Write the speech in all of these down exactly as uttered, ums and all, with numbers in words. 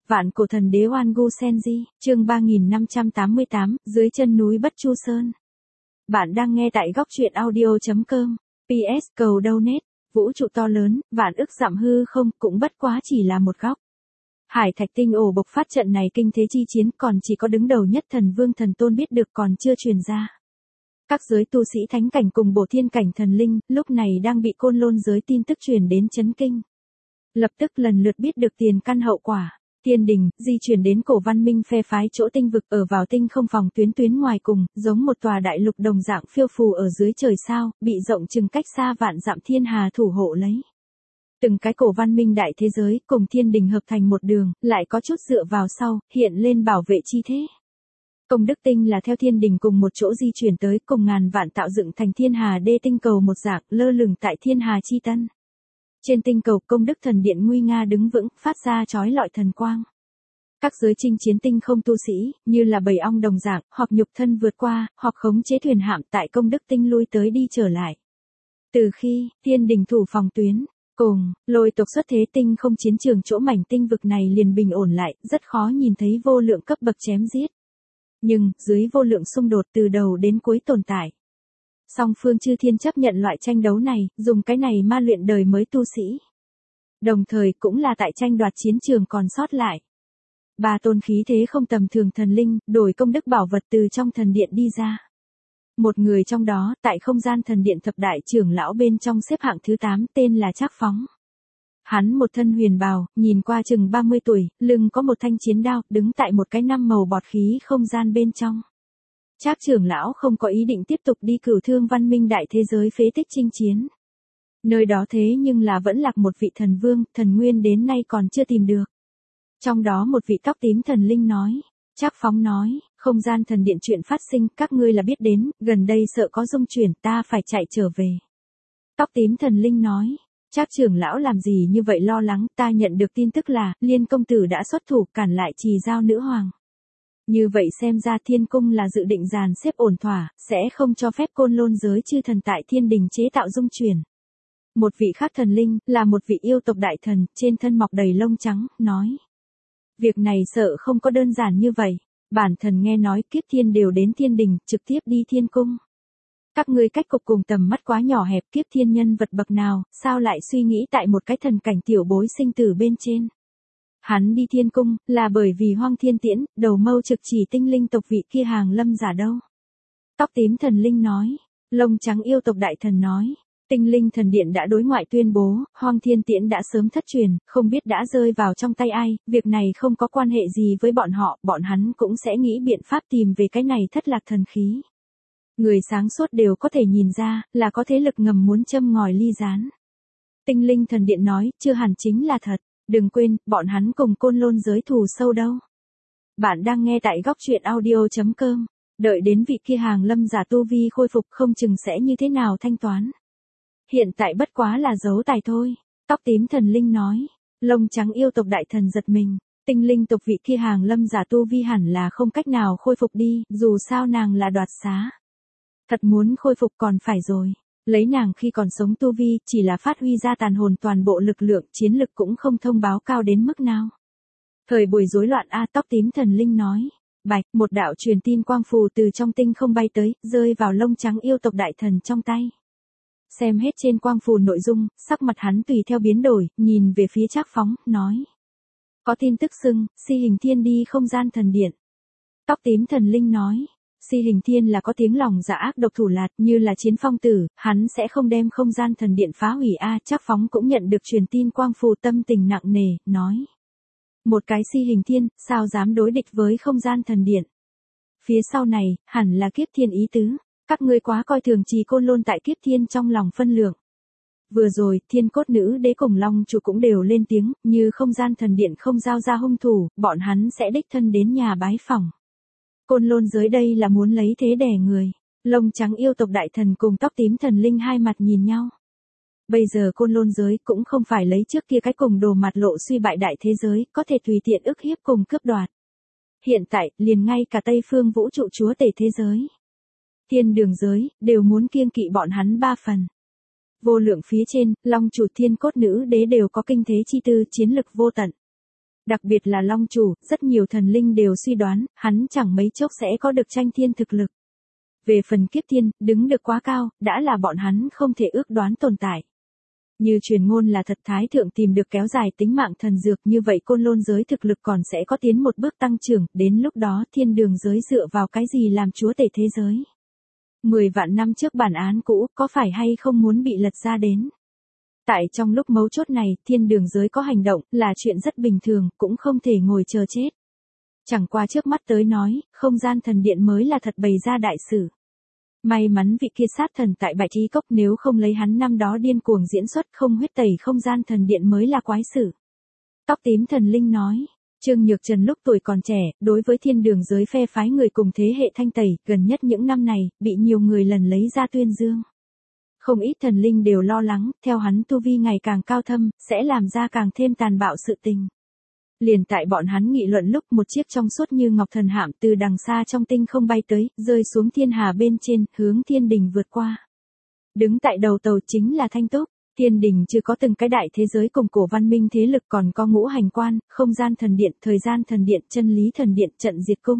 Vạn cổ thần đế Oan Gu Senji, chương ba nghìn năm trăm tám mươi tám, dưới chân núi Bất Chu Sơn. Bạn đang nghe tại góc truyện audio chấm com. pê ét cầu donate, vũ trụ to lớn, vạn ức dặm hư không, cũng bất quá chỉ là một góc. Hải Thạch Tinh ổ bộc phát trận này kinh thế chi chiến, còn chỉ có đứng đầu nhất thần vương thần tôn biết được, còn chưa truyền ra. Các giới tu sĩ thánh cảnh cùng bổ thiên cảnh thần linh, lúc này đang bị côn lôn giới tin tức truyền đến chấn kinh. Lập tức lần lượt biết được tiền căn hậu quả. Thiên đình, di chuyển đến cổ văn minh phe phái chỗ tinh vực ở vào tinh không phòng tuyến tuyến ngoài cùng, giống một tòa đại lục đồng dạng phiêu phù ở dưới trời sao, bị rộng chừng cách xa vạn dặm thiên hà thủ hộ lấy. Từng cái cổ văn minh đại thế giới cùng thiên đình hợp thành một đường, lại có chút dựa vào sau, hiện lên bảo vệ chi thế. Công đức tinh là theo thiên đình cùng một chỗ di chuyển tới, cùng ngàn vạn tạo dựng thành thiên hà đê tinh cầu một dạng, lơ lửng tại thiên hà chi tân. Trên tinh cầu công đức thần điện nguy nga đứng vững, phát ra chói lọi thần quang. Các giới chinh chiến tinh không tu sĩ, như là bầy ong đồng dạng, hoặc nhục thân vượt qua, hoặc khống chế thuyền hạm tại công đức tinh lui tới đi trở lại. Từ khi, thiên đình thủ phòng tuyến, cùng, lôi tộc xuất thế tinh không chiến trường chỗ mảnh tinh vực này liền bình ổn lại, rất khó nhìn thấy vô lượng cấp bậc chém giết. Nhưng, dưới vô lượng xung đột từ đầu đến cuối tồn tại. Song phương chư thiên chấp nhận loại tranh đấu này, dùng cái này ma luyện đời mới tu sĩ. Đồng thời cũng là tại tranh đoạt chiến trường còn sót lại. Ba tôn khí thế không tầm thường thần linh, đổi công đức bảo vật từ trong thần điện đi ra. Một người trong đó, tại không gian thần điện thập đại trưởng lão bên trong xếp hạng thứ tám, tên là Trác Phóng. Hắn một thân huyền bào, nhìn qua chừng ba mươi tuổi, lưng có một thanh chiến đao, đứng tại một cái năm màu bọt khí không gian bên trong. Trác trưởng lão không có ý định tiếp tục đi cửu thương văn minh đại thế giới phế tích chinh chiến. Nơi đó thế nhưng là vẫn lạc một vị thần vương, thần nguyên đến nay còn chưa tìm được. Trong đó một vị tóc tím thần linh nói, Trác Phóng nói, không gian thần điện chuyện phát sinh, các ngươi là biết đến, gần đây sợ có dung chuyển, ta phải chạy trở về. Tóc tím thần linh nói, Trác trưởng lão làm gì như vậy lo lắng, ta nhận được tin tức là, Liên công tử đã xuất thủ cản lại Trì Giao nữ hoàng. Như vậy xem ra thiên cung là dự định dàn xếp ổn thỏa, sẽ không cho phép côn lôn giới chư thần tại thiên đình chế tạo dung chuyển. Một vị khác thần linh, là một vị yêu tộc đại thần, trên thân mọc đầy lông trắng, nói. Việc này sợ không có đơn giản như vậy, bản thần nghe nói kiếp thiên đều đến thiên đình, trực tiếp đi thiên cung. Các ngươi cách cục cùng tầm mắt quá nhỏ hẹp, kiếp thiên nhân vật bậc nào, sao lại suy nghĩ tại một cái thần cảnh tiểu bối sinh tử bên trên. Hắn đi thiên cung, là bởi vì Hoang Thiên Tiễn, đầu mâu trực chỉ tinh linh tộc vị kia hàng lâm giả đâu. Tóc tím thần linh nói, lông trắng yêu tộc đại thần nói, tinh linh thần điện đã đối ngoại tuyên bố, Hoang Thiên Tiễn đã sớm thất truyền, không biết đã rơi vào trong tay ai, việc này không có quan hệ gì với bọn họ, bọn hắn cũng sẽ nghĩ biện pháp tìm về cái này thất lạc thần khí. Người sáng suốt đều có thể nhìn ra, là có thế lực ngầm muốn châm ngòi ly gián. Tinh linh thần điện nói, chưa hẳn chính là thật. Đừng quên, bọn hắn cùng côn lôn giới thù sâu đâu. Bạn đang nghe tại góc truyện audio chấm com. Đợi đến vị kia hàng lâm giả tu vi khôi phục không chừng sẽ như thế nào thanh toán. Hiện tại bất quá là giấu tài thôi. Tóc tím thần linh nói. Lông trắng yêu tộc đại thần giật mình. Tinh linh tộc vị kia hàng lâm giả tu vi hẳn là không cách nào khôi phục đi, dù sao nàng là đoạt xá. Thật muốn khôi phục còn phải rồi. Lấy nàng khi còn sống tu vi, chỉ là phát huy ra tàn hồn toàn bộ lực lượng, chiến lực cũng không thông báo cao đến mức nào. Thời buổi rối loạn a, tóc tím thần linh nói. Bạch, một đạo truyền tin quang phù từ trong tinh không bay tới, rơi vào lông trắng yêu tộc đại thần trong tay. Xem hết trên quang phù nội dung, sắc mặt hắn tùy theo biến đổi, nhìn về phía Trác Phóng, nói. Có tin tức xưng, Si Hình Thiên đi không gian thần điện. Tóc tím thần linh nói. Si Hình Thiên là có tiếng lòng dạ ác độc thủ lạt, như là chiến phong tử, hắn sẽ không đem không gian thần điện phá hủy a. Trác Phóng cũng nhận được truyền tin quang phù, tâm tình nặng nề, nói. Một cái Si Hình Thiên, sao dám đối địch với không gian thần điện. Phía sau này, hẳn là kiếp thiên ý tứ, các ngươi quá coi thường Trì Côn Lôn tại kiếp thiên trong lòng phân lượng. Vừa rồi, thiên cốt nữ đế cùng long chủ cũng đều lên tiếng, như không gian thần điện không giao ra hung thủ, bọn hắn sẽ đích thân đến nhà bái phỏng. Côn lôn giới đây là muốn lấy thế đè người. Lông trắng yêu tộc đại thần cùng tóc tím thần linh hai mặt nhìn nhau. Bây giờ côn lôn giới cũng không phải lấy trước kia cái cùng đồ mặt lộ suy bại đại thế giới, có thể tùy tiện ức hiếp cùng cướp đoạt. Hiện tại, liền ngay cả Tây phương vũ trụ chúa tể thế giới. Thiên đường giới, đều muốn kiêng kỵ bọn hắn ba phần. Vô lượng phía trên, long chủ thiên cốt nữ đế đều có kinh thế chi tư, chiến lực vô tận. Đặc biệt là Long Chủ, rất nhiều thần linh đều suy đoán, hắn chẳng mấy chốc sẽ có được tranh thiên thực lực. Về phần kiếp thiên, đứng được quá cao, đã là bọn hắn không thể ước đoán tồn tại. Như truyền ngôn là thật Thái Thượng tìm được kéo dài tính mạng thần dược, như vậy côn lôn giới thực lực còn sẽ có tiến một bước tăng trưởng, đến lúc đó thiên đường giới dựa vào cái gì làm chúa tể thế giới. Mười vạn năm trước bản án cũ, có phải hay không muốn bị lật ra đến. Tại trong lúc mấu chốt này, thiên đường giới có hành động, là chuyện rất bình thường, cũng không thể ngồi chờ chết. Chẳng qua trước mắt tới nói, không gian thần điện mới là thật bày ra đại sự. May mắn vị kia sát thần tại Bạch Trí Cốc, nếu không lấy hắn năm đó điên cuồng diễn xuất không huyết tẩy không gian thần điện mới là quái sự. Tóc tím thần linh nói, Trương Nhược Trần lúc tuổi còn trẻ, đối với thiên đường giới phe phái người cùng thế hệ thanh tẩy, gần nhất những năm này, bị nhiều người lần lấy ra tuyên dương. Không ít thần linh đều lo lắng, theo hắn tu vi ngày càng cao thâm, sẽ làm ra càng thêm tàn bạo sự tình. Liền tại bọn hắn nghị luận lúc một chiếc trong suốt như ngọc thần hạm từ đằng xa trong tinh không bay tới, rơi xuống thiên hà bên trên, hướng thiên đình vượt qua. Đứng tại đầu tàu chính là Thanh Túc. Thiên đình chưa có từng cái đại thế giới cùng cổ văn minh thế lực, còn có ngũ hành quan, không gian thần điện, thời gian thần điện, chân lý thần điện, trận diệt cung.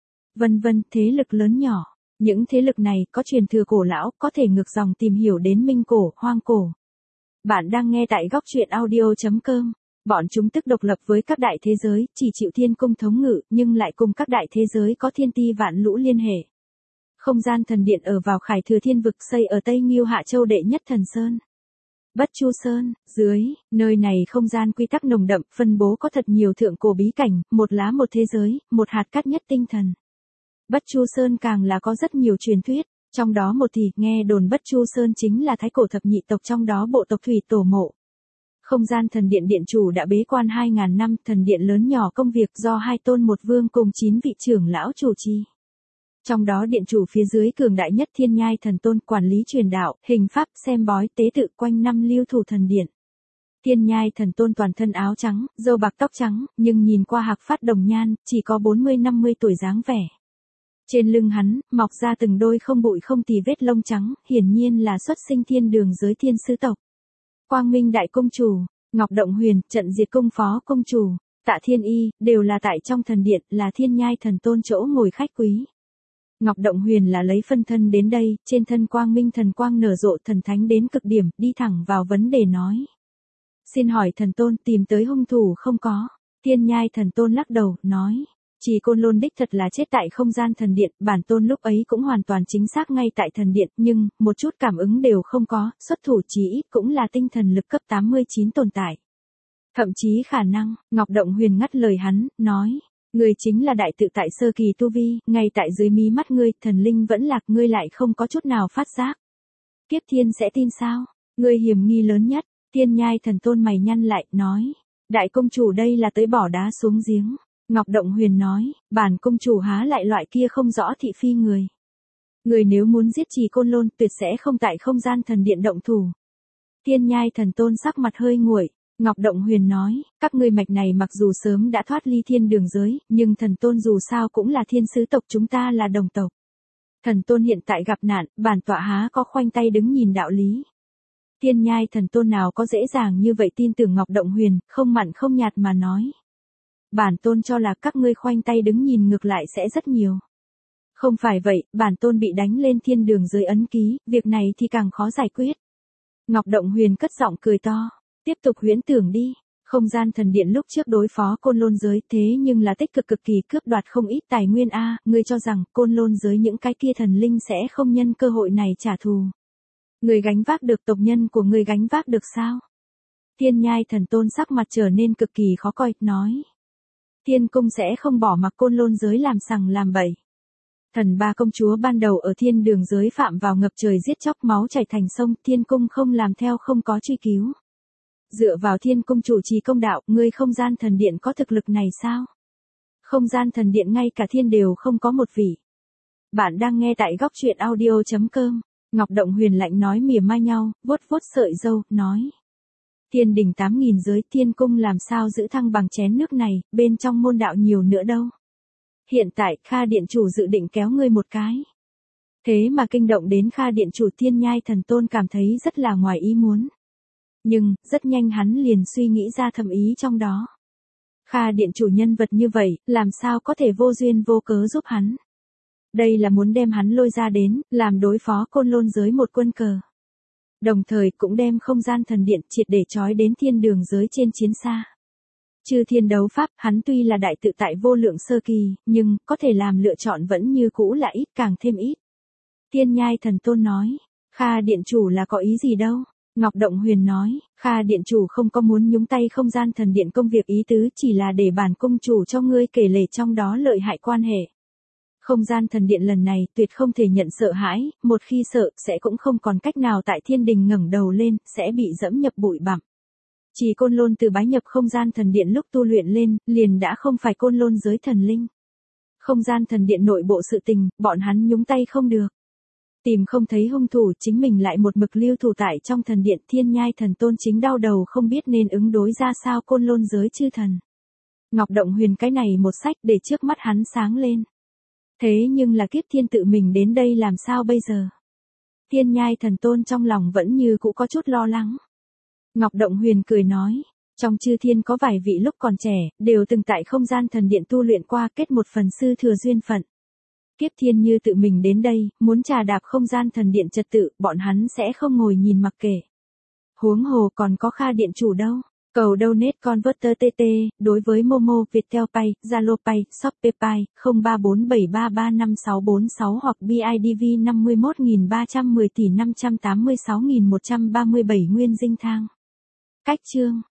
Vân vân, thế lực lớn nhỏ. Những thế lực này có truyền thừa cổ lão, có thể ngược dòng tìm hiểu đến minh cổ, hoang cổ. Bạn đang nghe tại góc truyện audio chấm com. Bọn chúng tức độc lập với các đại thế giới, chỉ chịu thiên cung thống ngự, nhưng lại cùng các đại thế giới có thiên ti vạn lũ liên hệ. Không gian thần điện ở vào Khải Thừa Thiên Vực, xây ở Tây Nghiêu Hạ Châu đệ nhất thần sơn. Bất Chu Sơn, dưới, nơi này không gian quy tắc nồng đậm, phân bố có thật nhiều thượng cổ bí cảnh, một lá một thế giới, một hạt cát nhất tinh thần. Bất Chu Sơn càng là có rất nhiều truyền thuyết, trong đó một thì nghe đồn Bất Chu Sơn chính là thái cổ thập nhị tộc, trong đó bộ tộc Thủy Tổ Mộ. Không gian thần điện điện chủ đã bế quan hai ngàn năm, thần điện lớn nhỏ công việc do hai tôn một vương cùng chín vị trưởng lão chủ trì. Trong đó điện chủ phía dưới cường đại nhất Thiên Nhai Thần Tôn quản lý truyền đạo, hình pháp, xem bói, tế tự quanh năm lưu thủ thần điện. Thiên Nhai Thần Tôn toàn thân áo trắng, râu bạc tóc trắng, nhưng nhìn qua hạc phát đồng nhan, chỉ có bốn mươi năm mươi tuổi dáng vẻ. Trên lưng hắn, mọc ra từng đôi không bụi không tì vết lông trắng, hiển nhiên là xuất sinh thiên đường giới thiên sứ tộc. Quang Minh Đại Công Chủ, Ngọc Động Huyền, Trận Diệt Cung Phó Công Chủ, Tạ Thiên Y, đều là tại trong thần điện, là Thiên Nhai Thần Tôn chỗ ngồi khách quý. Ngọc Động Huyền là lấy phân thân đến đây, trên thân quang minh thần quang nở rộ, thần thánh đến cực điểm, đi thẳng vào vấn đề nói. Xin hỏi thần tôn, tìm tới hung thủ không có? Thiên Nhai Thần Tôn lắc đầu, nói. Chỉ Côn Lôn đích thật là chết tại không gian thần điện, bản tôn lúc ấy cũng hoàn toàn chính xác ngay tại thần điện, nhưng, một chút cảm ứng đều không có, xuất thủ chí ít cũng là tinh thần lực cấp tám mươi chín tồn tại. Thậm chí khả năng, Ngọc Động Huyền ngắt lời hắn, nói. Ngươi chính là đại tự tại sơ kỳ tu vi, ngay tại dưới mí mắt ngươi, thần linh vẫn lạc, ngươi lại không có chút nào phát giác. Kiếp thiên sẽ tin sao? Ngươi hiểm nghi lớn nhất. Thiên Nhai Thần Tôn mày nhăn lại, nói. Đại công chủ đây là tới bỏ đá xuống giếng. Ngọc Động Huyền nói, bản công chủ há lại loại kia không rõ thị phi người. Người nếu muốn giết Trì Côn Lôn, tuyệt sẽ không tại không gian thần điện động thủ. Thiên Nhai Thần Tôn sắc mặt hơi nguội. Ngọc Động Huyền nói, các ngươi mạch này mặc dù sớm đã thoát ly thiên đường giới, nhưng thần tôn dù sao cũng là thiên sứ tộc, chúng ta là đồng tộc. Thần tôn hiện tại gặp nạn, bản tọa há có khoanh tay đứng nhìn đạo lý. Thiên Nhai Thần Tôn nào có dễ dàng như vậy tin tưởng Ngọc Động Huyền, không mặn không nhạt mà nói. Bản tôn cho là các ngươi khoanh tay đứng nhìn ngược lại sẽ rất nhiều. Không phải vậy, bản tôn bị đánh lên thiên đường giới ấn ký, việc này thì càng khó giải quyết. Ngọc Động Huyền cất giọng cười to. Tiếp tục huyễn tưởng đi, không gian thần điện lúc trước đối phó Côn Lôn giới, thế nhưng là tích cực cực kỳ cướp đoạt không ít tài nguyên a, à, ngươi cho rằng Côn Lôn giới những cái kia thần linh sẽ không nhân cơ hội này trả thù. Người gánh vác được, tộc nhân của người gánh vác được sao? Thiên Nhai Thần Tôn sắc mặt trở nên cực kỳ khó coi, nói. Thiên cung sẽ không bỏ mặc Côn Lôn giới làm sằng làm bậy. Thần ba công chúa ban đầu ở thiên đường giới phạm vào ngập trời giết chóc, máu chảy thành sông, thiên cung không làm theo, không có truy cứu. Dựa vào thiên cung chủ trì công đạo, ngươi không gian thần điện có thực lực này sao? Không gian thần điện ngay cả thiên đều không có một vị. Bạn đang nghe tại góc truyện audio chấm com. Ngọc Động Huyền lạnh nói mỉa mai nhau, vuốt vuốt sợi râu, nói. Thiên đình tám nghìn giới, thiên cung làm sao giữ thăng bằng chén nước này, bên trong môn đạo nhiều nữa đâu. Hiện tại, Kha điện chủ dự định kéo ngươi một cái. Thế mà kinh động đến Kha điện chủ. Thiên Nhai Thần Tôn cảm thấy rất là ngoài ý muốn. Nhưng, rất nhanh hắn liền suy nghĩ ra thâm ý trong đó. Kha Điện Chủ nhân vật như vậy, làm sao có thể vô duyên vô cớ giúp hắn. Đây là muốn đem hắn lôi ra đến, làm đối phó Côn Lôn giới một quân cờ. Đồng thời cũng đem không gian thần điện triệt để trói đến thiên đường giới trên chiến xa. Chư thiên đấu pháp, hắn tuy là đại tự tại vô lượng sơ kỳ, nhưng có thể làm lựa chọn vẫn như cũ là ít càng thêm ít. Thiên Nhai Thần Tôn nói, Kha Điện Chủ là có ý gì đâu. Ngọc Động Huyền nói, Kha Điện Chủ không có muốn nhúng tay không gian thần điện công việc, ý tứ chỉ là để bản cung chủ cho ngươi kể lể trong đó lợi hại quan hệ. Không gian thần điện lần này tuyệt không thể nhận sợ hãi, một khi sợ sẽ cũng không còn cách nào tại thiên đình ngẩng đầu lên, sẽ bị dẫm nhập bụi bặm. Chỉ Côn Lôn từ bái nhập không gian thần điện lúc tu luyện lên, liền đã không phải Côn Lôn giới thần linh. Không gian thần điện nội bộ sự tình, bọn hắn nhúng tay không được. Tìm không thấy hung thủ, chính mình lại một mực lưu thủ tại trong thần điện. Thiên Nhai Thần Tôn chính đau đầu không biết nên ứng đối ra sao Côn Lôn giới chư thần. Ngọc Động Huyền cái này một sách để trước mắt hắn sáng lên. Thế nhưng là Kiếp Thiên tự mình đến đây làm sao bây giờ? Thiên Nhai Thần Tôn trong lòng vẫn như cũ có chút lo lắng. Ngọc Động Huyền cười nói, trong chư thiên có vài vị lúc còn trẻ, đều từng tại không gian thần điện tu luyện qua, kết một phần sư thừa duyên phận. Kiếp Thiên như tự mình đến đây, muốn trà đạp không gian thần điện trật tự, bọn hắn sẽ không ngồi nhìn mặc kệ. Huống hồ còn có Kha Điện Chủ đâu. Cầu donate converter tê tê, đối với Momo, Viettel Pay, Zalo Pay, Shopee Pay, không ba bốn bảy ba ba năm sáu bốn sáu hoặc bê i đê vê năm mươi mốt nghìn ba trăm mười tỷ năm trăm tám mươi sáu nghìn một trăm ba mươi bảy nguyên dinh thang. Cách chương